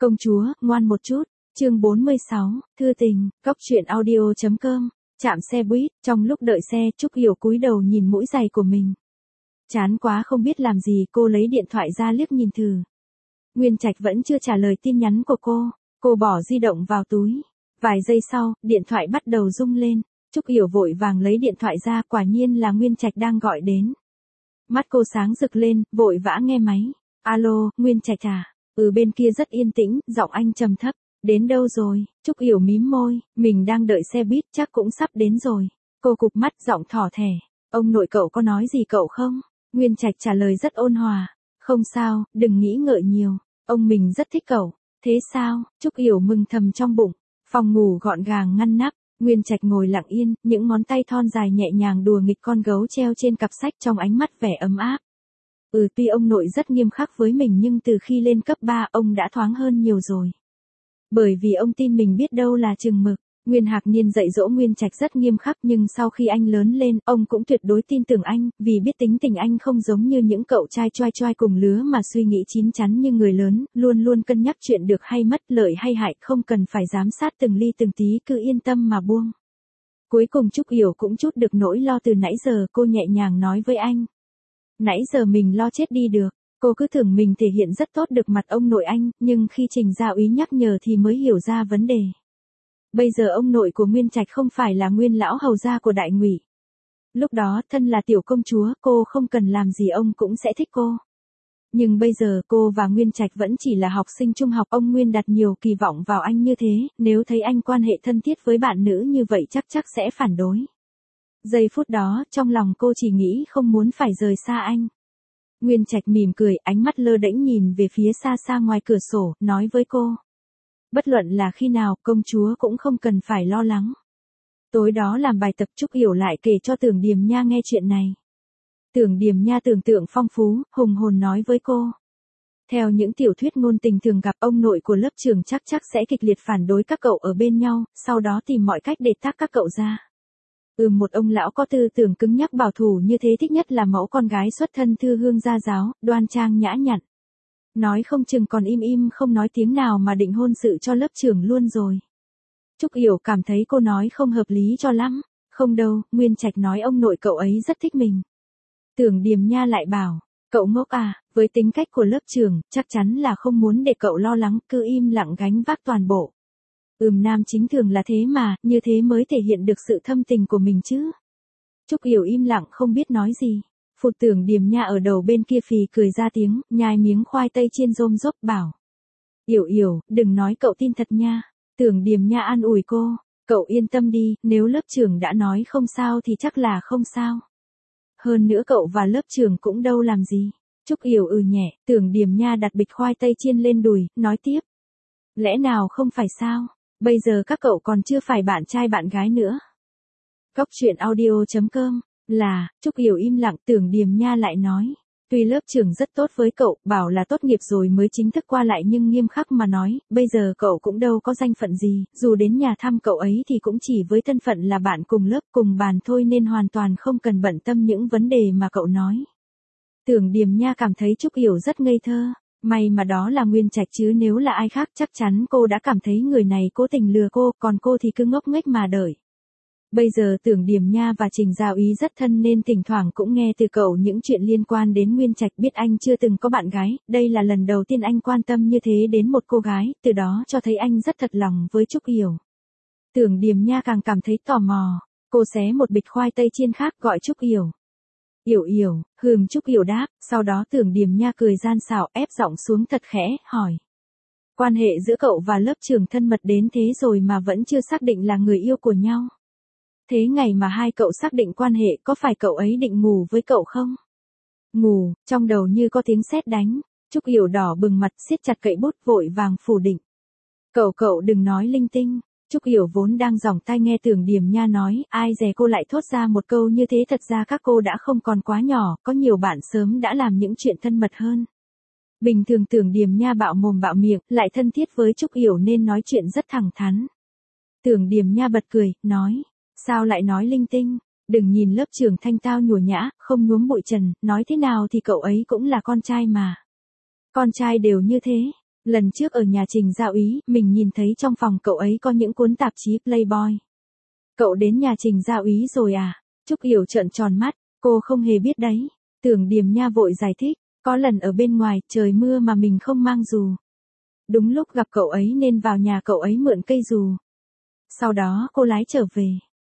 Công chúa, ngoan một chút. Chương 46, thư tình, cóc truyện audio.com. Trạm xe buýt, trong lúc đợi xe, Trúc Hiểu cúi đầu nhìn mũi giày của mình. Chán quá không biết làm gì, cô lấy điện thoại ra liếc nhìn thử. Nguyên Trạch vẫn chưa trả lời tin nhắn của cô bỏ di động vào túi. Vài giây sau, điện thoại bắt đầu rung lên. Trúc Hiểu vội vàng lấy điện thoại ra, quả nhiên là Nguyên Trạch đang gọi đến. Mắt cô sáng rực lên, vội vã nghe máy. Alo, Nguyên Trạch à? Bên kia rất yên tĩnh, giọng anh trầm thấp. Đến đâu rồi? Trúc Hiểu mím môi, mình đang đợi xe buýt, chắc cũng sắp đến rồi. Cô cụp mắt, giọng thỏ thẻ. Ông nội cậu có nói gì cậu không? Nguyên Trạch trả lời rất ôn hòa. Không sao, đừng nghĩ ngợi nhiều. Ông mình rất thích cậu. Thế sao? Trúc Hiểu mừng thầm trong bụng. Phòng ngủ gọn gàng ngăn nắp. Nguyên Trạch ngồi lặng yên, những ngón tay thon dài nhẹ nhàng đùa nghịch con gấu treo trên cặp sách, trong ánh mắt vẻ ấm áp. Tuy ông nội rất nghiêm khắc với mình nhưng từ khi lên cấp 3 ông đã thoáng hơn nhiều rồi. Bởi vì ông tin mình biết đâu là chừng mực. Nguyên Hạc Niên dạy dỗ Nguyên Trạch rất nghiêm khắc, nhưng sau khi anh lớn lên, ông cũng tuyệt đối tin tưởng anh, vì biết tính tình anh không giống như những cậu trai choai choai cùng lứa mà suy nghĩ chín chắn như người lớn, luôn luôn cân nhắc chuyện được hay mất, lợi hay hại, không cần phải giám sát từng ly từng tí, cứ yên tâm mà buông. Cuối cùng Trúc Hiểu cũng trút được nỗi lo từ nãy giờ, cô nhẹ nhàng nói với anh. Nãy giờ mình lo chết đi được. Cô cứ tưởng mình thể hiện rất tốt được mặt ông nội anh, nhưng khi Trình Gia Úy nhắc nhở thì mới hiểu ra vấn đề. Bây giờ ông nội của Nguyên Trạch không phải là Nguyên lão hầu gia của Đại Ngụy. Lúc đó, thân là tiểu công chúa, cô không cần làm gì ông cũng sẽ thích cô. Nhưng bây giờ cô và Nguyên Trạch vẫn chỉ là học sinh trung học, ông Nguyên đặt nhiều kỳ vọng vào anh như thế, nếu thấy anh quan hệ thân thiết với bạn nữ như vậy chắc sẽ phản đối. Giây phút đó, trong lòng cô chỉ nghĩ không muốn phải rời xa anh. Nguyên Trạch mỉm cười, ánh mắt lơ đễnh nhìn về phía xa xa ngoài cửa sổ, nói với cô. Bất luận là khi nào, công chúa cũng không cần phải lo lắng. Tối đó làm bài tập, Trúc Hiểu lại kể cho Tưởng Điềm Nha nghe chuyện này. Tưởng Điềm Nha tưởng tượng phong phú, hùng hồn nói với cô. Theo những tiểu thuyết ngôn tình thường gặp, ông nội của lớp trưởng chắc sẽ kịch liệt phản đối các cậu ở bên nhau, sau đó tìm mọi cách để tách các cậu ra. Một ông lão có tư tưởng cứng nhắc bảo thủ như thế thích nhất là mẫu con gái xuất thân thư hương gia giáo, đoan trang nhã nhặn. Nói không chừng còn im không nói tiếng nào mà định hôn sự cho lớp trưởng luôn rồi. Trúc Hiểu cảm thấy cô nói không hợp lý cho lắm. Không đâu, Nguyên Trạch nói ông nội cậu ấy rất thích mình. Tưởng Điềm Nha lại bảo, cậu ngốc à, với tính cách của lớp trưởng, chắc chắn là không muốn để cậu lo lắng, cứ im lặng gánh vác toàn bộ. Nam chính thường là thế mà, như thế mới thể hiện được sự thâm tình của mình chứ. Trúc Hiểu im lặng không biết nói gì. Phụt Tưởng Điềm Nha ở đầu bên kia phì cười ra tiếng, nhai miếng khoai tây chiên rôm rốp bảo. Hiểu, đừng nói cậu tin thật nha. Tưởng Điềm Nha an ủi cô, cậu yên tâm đi, nếu lớp trưởng đã nói không sao thì chắc là không sao. Hơn nữa cậu và lớp trưởng cũng đâu làm gì. Trúc Hiểu nhẹ, Tưởng Điềm Nha đặt bịch khoai tây chiên lên đùi, nói tiếp. Lẽ nào không phải sao? Bây giờ các cậu còn chưa phải bạn trai bạn gái nữa. Cóc truyện audio.com. Trúc Hiểu im lặng, Tưởng Điềm Nha lại nói. Tuy lớp trưởng rất tốt với cậu, bảo là tốt nghiệp rồi mới chính thức qua lại, nhưng nghiêm khắc mà nói, bây giờ cậu cũng đâu có danh phận gì, dù đến nhà thăm cậu ấy thì cũng chỉ với thân phận là bạn cùng lớp cùng bàn thôi, nên hoàn toàn không cần bận tâm những vấn đề mà cậu nói. Tưởng Điềm Nha cảm thấy Trúc Hiểu rất ngây thơ. May mà đó là Nguyên Trạch chứ nếu là ai khác chắc chắn cô đã cảm thấy người này cố tình lừa cô, còn cô thì cứ ngốc nghếch mà đợi. Bây giờ Tưởng Điềm Nha và Trình Gia Úy rất thân nên thỉnh thoảng cũng nghe từ cậu những chuyện liên quan đến Nguyên Trạch, biết anh chưa từng có bạn gái, đây là lần đầu tiên anh quan tâm như thế đến một cô gái, từ đó cho thấy anh rất thật lòng với Trúc Hiểu. Tưởng Điềm Nha càng cảm thấy tò mò, cô xé một bịch khoai tây chiên khác gọi Trúc Hiểu. Hiểu, Trúc Hiểu đáp, sau đó Tưởng Điềm Nha cười gian xảo ép giọng xuống thật khẽ, hỏi. Quan hệ giữa cậu và lớp trưởng thân mật đến thế rồi mà vẫn chưa xác định là người yêu của nhau. Thế ngày mà hai cậu xác định quan hệ có phải cậu ấy định ngủ với cậu không? Ngủ, trong đầu như có tiếng sét đánh. Trúc Hiểu đỏ bừng mặt siết chặt cậy bút vội vàng phủ định. Cậu đừng nói linh tinh. Trúc Hiểu vốn đang giỏng tai nghe Tưởng Điềm Nha nói, ai dè cô lại thốt ra một câu như thế, thật ra các cô đã không còn quá nhỏ, có nhiều bạn sớm đã làm những chuyện thân mật hơn. Bình thường Tưởng Điềm Nha bạo mồm bạo miệng, lại thân thiết với Trúc Hiểu nên nói chuyện rất thẳng thắn. Tưởng Điềm Nha bật cười, nói, sao lại nói linh tinh, đừng nhìn lớp trưởng thanh tao nhủa nhã, không nhuốm bụi trần, nói thế nào thì cậu ấy cũng là con trai mà. Con trai đều như thế. Lần trước ở nhà Trình Gia Úy, mình nhìn thấy trong phòng cậu ấy có những cuốn tạp chí Playboy. Cậu đến nhà Trình Gia Úy rồi à? Trúc Yểu trợn tròn mắt, cô không hề biết đấy. Tưởng Điềm Nha vội giải thích, có lần ở bên ngoài, trời mưa mà mình không mang dù. Đúng lúc gặp cậu ấy nên vào nhà cậu ấy mượn cây dù. Sau đó cô lái trở về.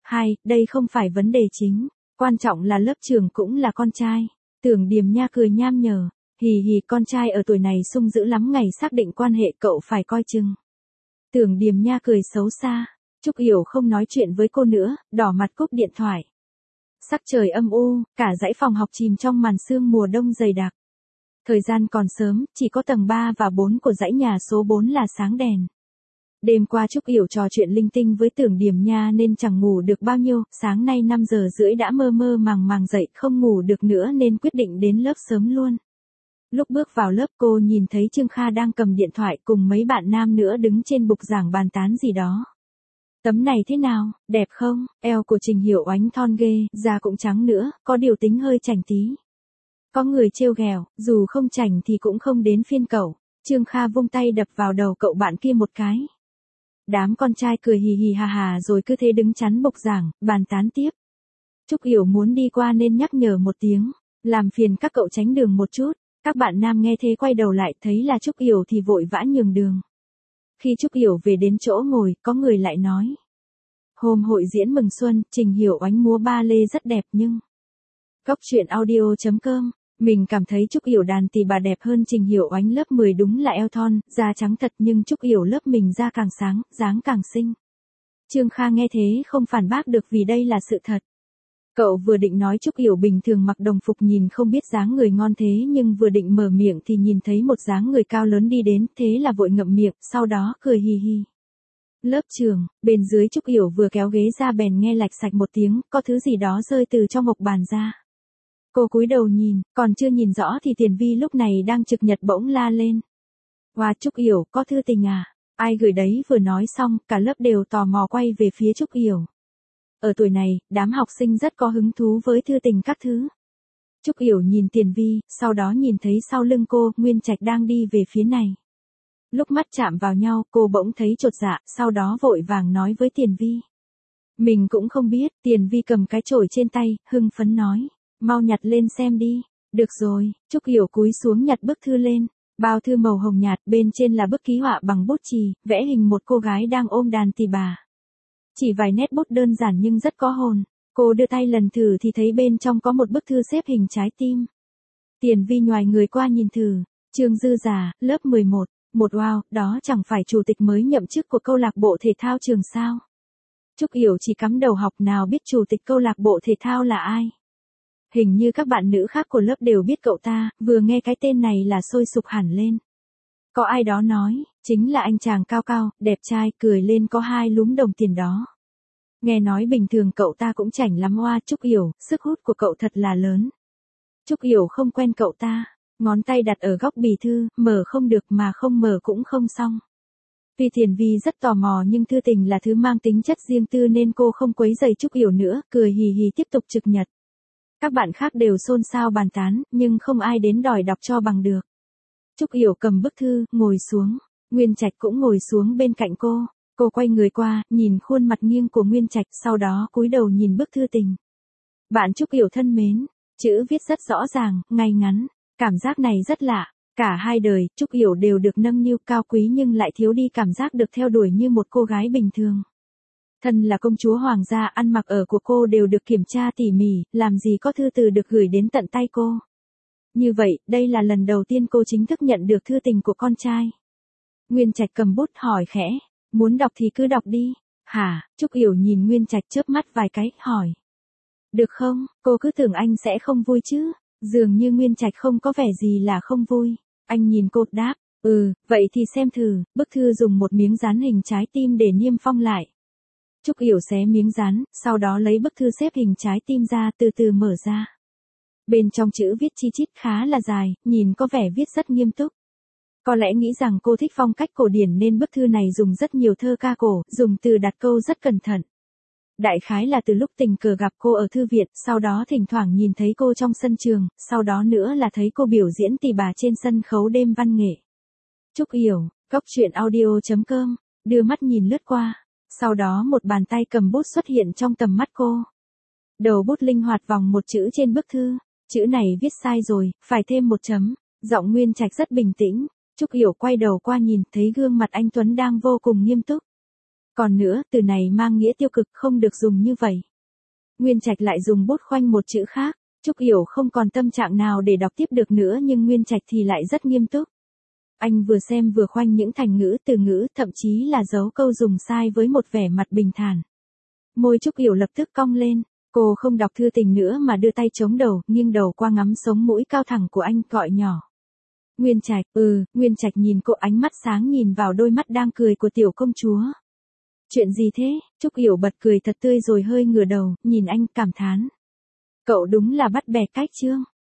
Đây không phải vấn đề chính. Quan trọng là lớp trưởng cũng là con trai. Tưởng Điềm Nha cười nham nhở. Hì hì, con trai ở tuổi này sung dữ lắm, ngày xác định quan hệ cậu phải coi chừng. Tưởng Điềm Nha cười xấu xa. Trúc Yểu không nói chuyện với cô nữa, đỏ mặt cúp điện thoại. Sắc trời âm u, cả dãy phòng học chìm trong màn sương mùa đông dày đặc. Thời gian còn sớm, chỉ có tầng 3 và 4 của dãy nhà số 4 là sáng đèn. Đêm qua Trúc Yểu trò chuyện linh tinh với Tưởng Điềm Nha nên chẳng ngủ được bao nhiêu, sáng nay 5 giờ rưỡi đã mơ mơ màng màng dậy, không ngủ được nữa nên quyết định đến lớp sớm luôn. Lúc bước vào lớp cô nhìn thấy Trương Kha đang cầm điện thoại cùng mấy bạn nam nữa đứng trên bục giảng bàn tán gì đó. Tấm này thế nào, đẹp không? Eo của Trình Hiểu Oánh thon ghê, da cũng trắng nữa, có điều tính hơi chảnh tí. Có người trêu ghẹo, dù không chảnh thì cũng không đến phiên cậu. Trương Kha vung tay đập vào đầu cậu bạn kia một cái. Đám con trai cười hì hì hà hà rồi cứ thế đứng chắn bục giảng, bàn tán tiếp. Trúc Yểu muốn đi qua nên nhắc nhở một tiếng, làm phiền các cậu tránh đường một chút. Các bạn nam nghe thế quay đầu lại thấy là Trúc Yểu thì vội vã nhường đường. Khi Trúc Yểu về đến chỗ ngồi, có người lại nói. Hôm hội diễn mừng xuân, Trình Hiểu Oánh múa ba lê rất đẹp nhưng... Góc truyện audio.com, mình cảm thấy Trúc Yểu đàn tỳ bà đẹp hơn Trình Hiểu Oánh lớp 10 đúng là eo thon, da trắng thật nhưng Trúc Yểu lớp mình da càng sáng, dáng càng xinh. Trương Kha nghe thế không phản bác được vì đây là sự thật. Cậu vừa định nói Trúc Yểu bình thường mặc đồng phục nhìn không biết dáng người ngon thế nhưng vừa định mở miệng thì nhìn thấy một dáng người cao lớn đi đến, thế là vội ngậm miệng, sau đó cười hì hì. Lớp trưởng, bên dưới Trúc Yểu vừa kéo ghế ra bèn nghe lạch sạch một tiếng, có thứ gì đó rơi từ trong mộc bàn ra. Cô cúi đầu nhìn, còn chưa nhìn rõ thì Tiền Vi lúc này đang trực nhật bỗng la lên. Wow, Trúc Yểu, có thư tình à? Ai gửi đấy? Vừa nói xong, cả lớp đều tò mò quay về phía Trúc Yểu. Ở tuổi này, đám học sinh rất có hứng thú với thư tình các thứ. Trúc Yểu nhìn Tiền Vi, sau đó nhìn thấy sau lưng cô, Nguyên Trạch đang đi về phía này. Lúc mắt chạm vào nhau, cô bỗng thấy chột dạ, sau đó vội vàng nói với Tiền Vi. Mình cũng không biết, Tiền Vi cầm cái chổi trên tay, hưng phấn nói. Mau nhặt lên xem đi. Được rồi, Trúc Yểu cúi xuống nhặt bức thư lên. Bao thư màu hồng nhạt, bên trên là bức ký họa bằng bút chì, vẽ hình một cô gái đang ôm đàn tỳ bà. Chỉ vài nét bút đơn giản nhưng rất có hồn. Cô đưa tay lần thử thì thấy bên trong có một bức thư xếp hình trái tim. Tiền Vi nhoài người qua nhìn thử. Trương Dư Giả, lớp 11. Một wow, đó chẳng phải chủ tịch mới nhậm chức của câu lạc bộ thể thao trường sao. Trúc Yểu chỉ cắm đầu học nào biết chủ tịch câu lạc bộ thể thao là ai. Hình như các bạn nữ khác của lớp đều biết cậu ta, vừa nghe cái tên này là sôi sục hẳn lên. Có ai đó nói, chính là anh chàng cao cao, đẹp trai, cười lên có 2 lúm đồng tiền đó. Nghe nói bình thường cậu ta cũng chảnh lắm oa. Trúc Yểu, sức hút của cậu thật là lớn. Trúc Yểu không quen cậu ta, ngón tay đặt ở góc bì thư, mở không được mà không mở cũng không xong. Tuy Tiền Vi rất tò mò nhưng thư tình là thứ mang tính chất riêng tư nên cô không quấy rầy Trúc Yểu nữa, cười hì hì tiếp tục trực nhật. Các bạn khác đều xôn xao bàn tán, nhưng không ai đến đòi đọc cho bằng được. Trúc Yểu cầm bức thư, ngồi xuống. Nguyên Trạch cũng ngồi xuống bên cạnh cô. Cô quay người qua, nhìn khuôn mặt nghiêng của Nguyên Trạch, sau đó cúi đầu nhìn bức thư tình. Bạn Trúc Yểu thân mến, chữ viết rất rõ ràng, ngay ngắn. Cảm giác này rất lạ. Cả hai đời, Trúc Yểu đều được nâng niu cao quý nhưng lại thiếu đi cảm giác được theo đuổi như một cô gái bình thường. Thân là công chúa hoàng gia, ăn mặc ở của cô đều được kiểm tra tỉ mỉ, làm gì có thư từ được gửi đến tận tay cô. Như vậy, đây là lần đầu tiên cô chính thức nhận được thư tình của con trai. Nguyên Trạch cầm bút hỏi khẽ, muốn đọc thì cứ đọc đi. Hả? Trúc Yểu nhìn Nguyên Trạch chớp mắt vài cái, hỏi. Được không? Cô cứ tưởng anh sẽ không vui chứ. Dường như Nguyên Trạch không có vẻ gì là không vui. Anh nhìn cô đáp, vậy thì xem thử. Bức thư dùng một miếng dán hình trái tim để niêm phong lại. Trúc Yểu xé miếng dán, sau đó lấy bức thư xếp hình trái tim ra, từ từ mở ra. Bên trong chữ viết chi chít khá là dài, nhìn có vẻ viết rất nghiêm túc. Có lẽ nghĩ rằng cô thích phong cách cổ điển nên bức thư này dùng rất nhiều thơ ca cổ, dùng từ đặt câu rất cẩn thận. Đại khái là từ lúc tình cờ gặp cô ở thư viện, sau đó thỉnh thoảng nhìn thấy cô trong sân trường, sau đó nữa là thấy cô biểu diễn tỳ bà trên sân khấu đêm văn nghệ. Trúc Yểu, Cốc truyện audio.com, đưa mắt nhìn lướt qua. Sau đó một bàn tay cầm bút xuất hiện trong tầm mắt cô. Đầu bút linh hoạt vòng một chữ trên bức thư. Chữ này viết sai rồi, phải thêm một chấm. Giọng Nguyên Trạch rất bình tĩnh. Trúc Yểu quay đầu qua nhìn thấy gương mặt anh Tuấn đang vô cùng nghiêm túc. Còn nữa, từ này mang nghĩa tiêu cực, không được dùng như vậy. Nguyên Trạch lại dùng bút khoanh một chữ khác. Trúc Yểu không còn tâm trạng nào để đọc tiếp được nữa, nhưng Nguyên Trạch thì lại rất nghiêm túc. Anh vừa xem vừa khoanh những thành ngữ, từ ngữ, thậm chí là dấu câu dùng sai với một vẻ mặt bình thản. Môi Trúc Yểu lập tức cong lên. Cô không đọc thư tình nữa mà đưa tay chống đầu, nghiêng đầu qua ngắm sống mũi cao thẳng của anh, gọi nhỏ. Nguyên Trạch, Nguyên Trạch nhìn cô, ánh mắt sáng nhìn vào đôi mắt đang cười của tiểu công chúa. Chuyện gì thế? Trúc Yểu bật cười thật tươi rồi hơi ngửa đầu, nhìn anh cảm thán. Cậu đúng là bắt bẻ cách chương.